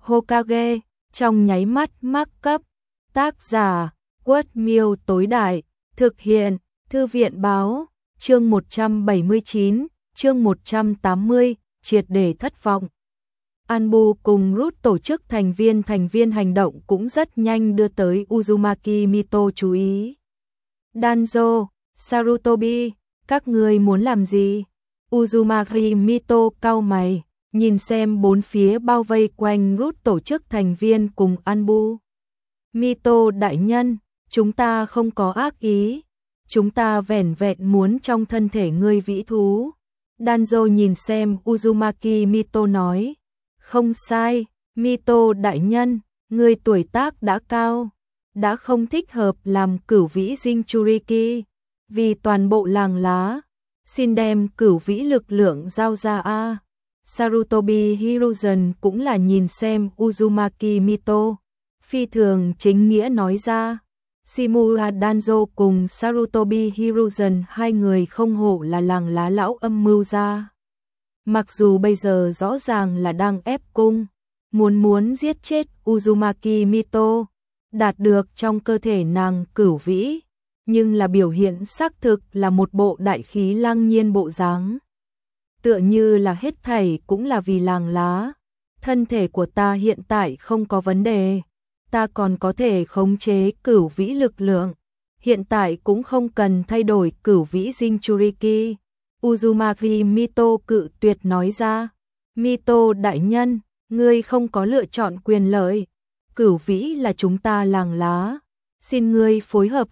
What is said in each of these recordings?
Hokage, trong nháy mắt mắc cấp. Tác giả, Quất Miêu tối đại, thực hiện, Thư viện báo, chương 179, chương 180, triệt để thất vọng. Anbu cùng Root tổ chức thành viên hành động cũng rất nhanh đưa tới Uzumaki Mito chú ý. Danzo, Sarutobi, các người muốn làm gì? Uzumaki Mito cau mày, nhìn xem bốn phía bao vây quanh Root tổ chức thành viên cùng Anbu. Mito đại nhân, chúng ta không có ác ý, chúng ta vẻn vẹn muốn trong thân thể ngươi vĩ thú. Danzo nhìn xem Uzumaki Mito nói, không sai, Mito đại nhân, ngươi tuổi tác đã cao, đã không thích hợp làm cửu vĩ Jinchuriki, vì toàn bộ làng lá, xin đem cửu vĩ lực lượng giao ra a. Sarutobi Hiruzen cũng là nhìn xem Uzumaki Mito, phi thường chính nghĩa nói ra. Shimura Danzo cùng Sarutobi Hiruzen hai người không hổ là làng lá lão âm mưu ra. Mặc dù bây giờ rõ ràng là đang ép cung, muốn giết chết Uzumaki Mito, đạt được trong cơ thể nàng cửu vĩ, nhưng là biểu hiện xác thực là một bộ đại khí lăng nhiên bộ dáng. Tựa như là hết thảy cũng là vì làng lá, thân thể của ta hiện tại không có vấn đề, ta còn có thể khống chế cửu vĩ lực lượng, hiện tại cũng không cần thay đổi cửu vĩ Jinchuriki. Uzumaki Mito cự tuyệt nói ra, Mito đại nhân, ngươi không có lựa chọn quyền lợi, cửu vĩ là chúng ta làng lá, xin ngươi phối hợp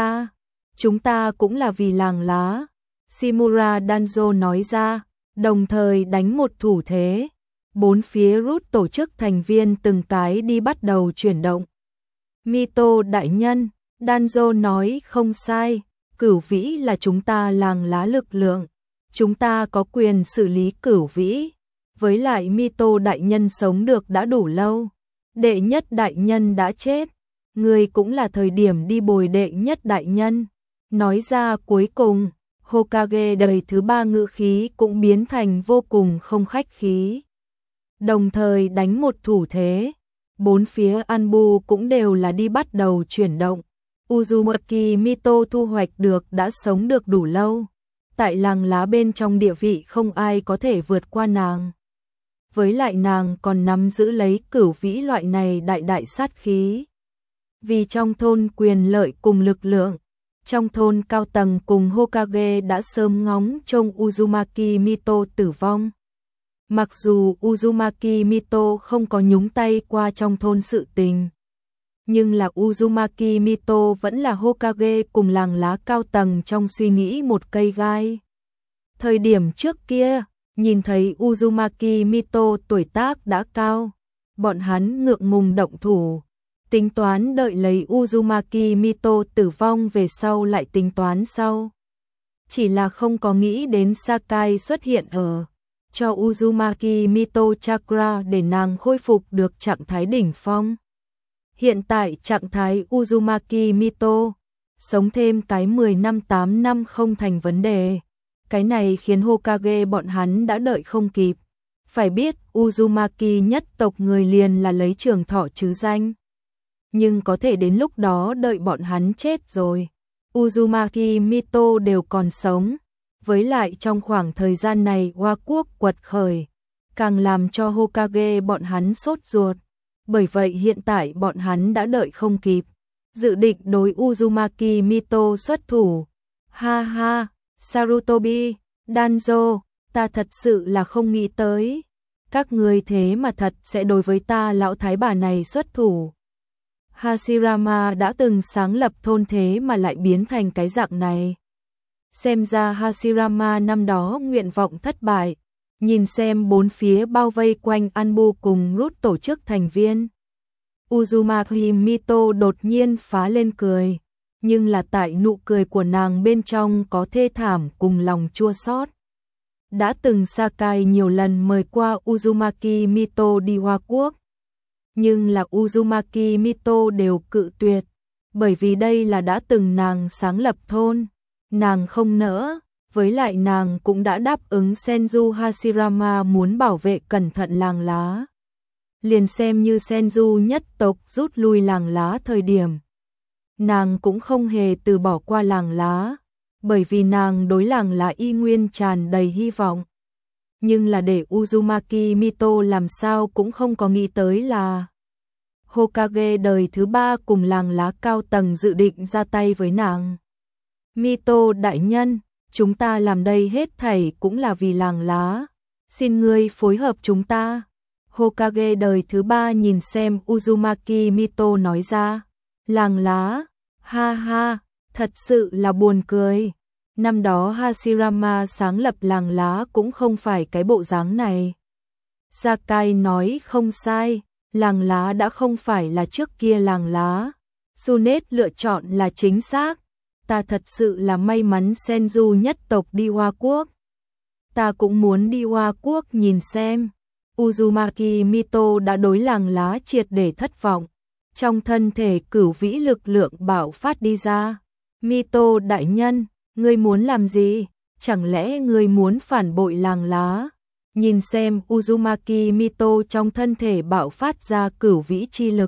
chúng ta cũng là vì làng lá. Shimura Danzo nói ra, đồng thời đánh một thủ thế, bốn phía Root tổ chức thành viên từng cái đi bắt đầu chuyển động. Mito đại nhân, Danzo nói không sai, cửu vĩ là chúng ta làng lá lực lượng, chúng ta có quyền xử lý cửu vĩ, với lại Mito đại nhân sống được đã đủ lâu, đệ nhất đại nhân đã chết, người cũng là thời điểm đi bồi đệ nhất đại nhân. Nói ra cuối cùng, Hokage đời thứ ba ngữ khí cũng biến thành vô cùng không khách khí. Đồng thời đánh một thủ thế, bốn phía Anbu cũng đều là đi bắt đầu chuyển động. Uzumaki Mito thu hoạch được đã sống được đủ lâu, tại làng lá bên trong địa vị không ai có thể vượt qua nàng. Với lại nàng còn nắm giữ lấy cửu vĩ loại này đại sát khí. Vì trong thôn quyền lợi cùng lực lượng, trong thôn cao tầng cùng Hokage đã sớm ngóng trông Uzumaki Mito tử vong. Mặc dù Uzumaki Mito không có nhúng tay qua trong thôn sự tình, nhưng là Uzumaki Mito vẫn là Hokage cùng làng lá cao tầng trong suy nghĩ một cây gai. Thời điểm trước kia, nhìn thấy Uzumaki Mito tuổi tác đã cao, bọn hắn ngượng ngùng động thủ, tính toán đợi lấy Uzumaki Mito tử vong về sau lại tính toán sau. Chỉ là không có nghĩ đến Sakai xuất hiện ở cho Uzumaki Mito chakra để nàng khôi phục được trạng thái đỉnh phong. Hiện tại trạng thái Uzumaki Mito, sống thêm cái 10 năm 8 năm không thành vấn đề. Cái này khiến Hokage bọn hắn đã đợi không kịp. Phải biết Uzumaki nhất tộc người liền là lấy trường thọ chứ danh. Nhưng có thể đến lúc đó đợi bọn hắn chết rồi. Uzumaki Mito đều còn sống. Với lại trong khoảng thời gian này Hoa Quốc quật khởi, càng làm cho Hokage bọn hắn sốt ruột. Bởi vậy hiện tại bọn hắn đã đợi không kịp, dự định đối Uzumaki Mito xuất thủ. Ha ha, Sarutobi, Danzo, ta thật sự là không nghĩ tới. Các người thế mà thật sẽ đối với ta lão thái bà này xuất thủ. Hashirama đã từng sáng lập thôn thế mà lại biến thành cái dạng này. Xem ra Hashirama năm đó nguyện vọng thất bại, nhìn xem bốn phía bao vây quanh Anbu cùng Root tổ chức thành viên. Uzumaki Mito đột nhiên phá lên cười, nhưng là tại nụ cười của nàng bên trong có thê thảm cùng lòng chua xót. Đã từng Sakai nhiều lần mời qua Uzumaki Mito đi Hoa Quốc, nhưng là Uzumaki Mito đều cự tuyệt, bởi vì đây là đã từng nàng sáng lập thôn, nàng không nỡ, với lại nàng cũng đã đáp ứng Senju Hashirama muốn bảo vệ cẩn thận làng lá. liền xem như Senju nhất tộc rút lui làng lá thời điểm. Nàng cũng không hề từ bỏ qua làng lá, bởi vì nàng đối làng lá y nguyên tràn đầy hy vọng. Nhưng là để Uzumaki Mito làm sao cũng không có nghĩ tới là Hokage đời thứ 3 cùng làng lá cao tầng dự định ra tay với nàng. Mito đại nhân, chúng ta làm đây hết thảy cũng là vì làng lá. Xin ngươi phối hợp chúng ta. Hokage đời thứ 3 nhìn xem Uzumaki Mito nói ra. Làng lá, ha ha, thật sự là buồn cười. Năm đó Hashirama sáng lập làng lá cũng không phải cái bộ dáng này. Sakai nói không sai, làng lá đã không phải là trước kia làng lá. Tsunet lựa chọn là chính xác. Ta thật sự là may mắn Senju nhất tộc đi Hoa Quốc. Ta cũng muốn đi Hoa Quốc nhìn xem. Uzumaki Mito đã đối làng lá triệt để thất vọng. Trong thân thể cửu vĩ lực lượng bạo phát đi ra. Mito đại nhân, ngươi muốn làm gì? Chẳng lẽ ngươi muốn phản bội làng lá? Nhìn xem Uzumaki Mito trong thân thể bạo phát ra cửu vĩ chi lực.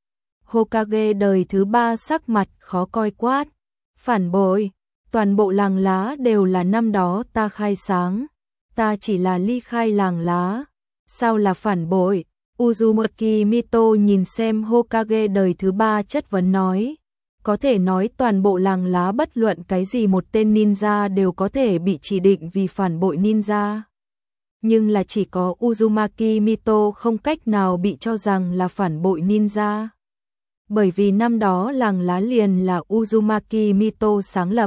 Hokage đời thứ 3 sắc mặt khó coi quát. Phản bội, toàn bộ làng lá đều là năm đó ta khai sáng. Ta chỉ là ly khai làng lá. Sao là phản bội? Uzumaki Mito nhìn xem Hokage đời thứ 3 chất vấn nói. Có thể nói toàn bộ làng lá bất luận cái gì một tên ninja đều có thể bị chỉ định vì phản bội ninja. Nhưng là chỉ có Uzumaki Mito không cách nào bị cho rằng là phản bội ninja. Bởi vì năm đó làng lá liền là Uzumaki Mito sáng lập.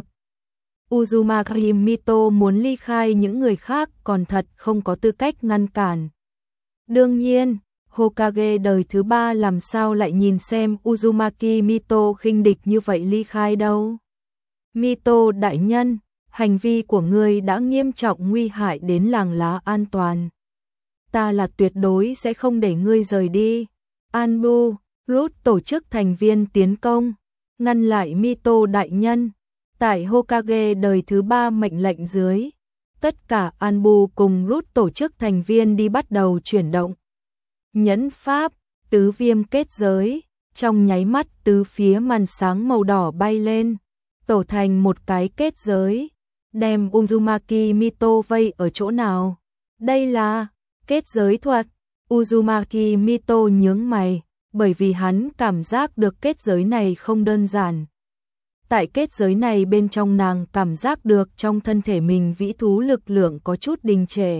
Uzumaki Mito muốn ly khai những người khác còn thật không có tư cách ngăn cản. Đương nhiên, Hokage đời thứ 3 làm sao lại nhìn xem Uzumaki Mito khinh địch như vậy ly khai đâu. Mito đại nhân, hành vi của ngươi đã nghiêm trọng nguy hại đến làng lá an toàn. Ta là tuyệt đối sẽ không để ngươi rời đi. Anbu, Root tổ chức thành viên tiến công, ngăn lại Mito đại nhân. Tại Hokage đời thứ 3 mệnh lệnh dưới, tất cả Anbu cùng Root tổ chức thành viên đi bắt đầu chuyển động. Nhẫn pháp, tứ viêm kết giới, trong nháy mắt tứ phía màn sáng màu đỏ bay lên, tổ thành một cái kết giới, đem Uzumaki Mito vây ở chỗ nào. Đây là kết giới thuật. Uzumaki Mito nhướng mày, bởi vì hắn cảm giác được kết giới này không đơn giản. Tại kết giới này bên trong nàng cảm giác được trong thân thể mình vĩ thú lực lượng có chút đình trệ.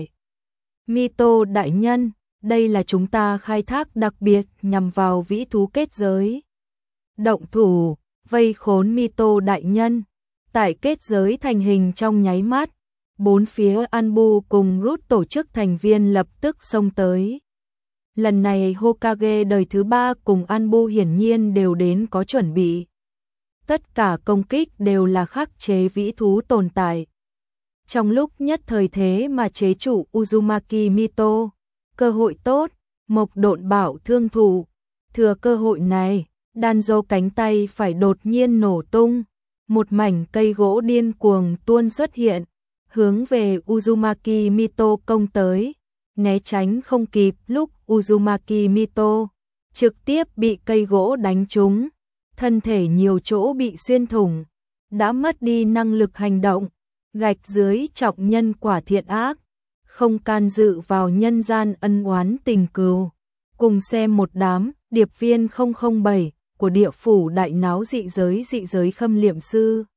Mito đại nhân, đây là chúng ta khai thác đặc biệt nhằm vào vĩ thú kết giới. Động thủ, vây khốn Mito đại nhân. Tại kết giới thành hình trong nháy mắt, bốn phía Anbu cùng Root tổ chức thành viên lập tức xông tới. Lần này Hokage đời thứ 3 cùng Anbu hiển nhiên đều đến có chuẩn bị. Tất cả công kích đều là khắc chế vĩ thú tồn tại. Trong lúc nhất thời thế mà chế chủ Uzumaki Mito, cơ hội tốt, Mộc Độn bảo thương thủ. Thừa cơ hội này, Danzo cánh tay phải đột nhiên nổ tung. Một mảnh cây gỗ điên cuồng tuôn xuất hiện, hướng về Uzumaki Mito công tới. Né tránh không kịp lúc Uzumaki Mito trực tiếp bị cây gỗ đánh trúng, thân thể nhiều chỗ bị xuyên thủng, đã mất đi năng lực hành động, gạch dưới trọng nhân quả thiện ác, không can dự vào nhân gian ân oán tình cừu. Cùng xem một đám điệp viên 007 của địa phủ đại náo dị giới khâm liệm sư.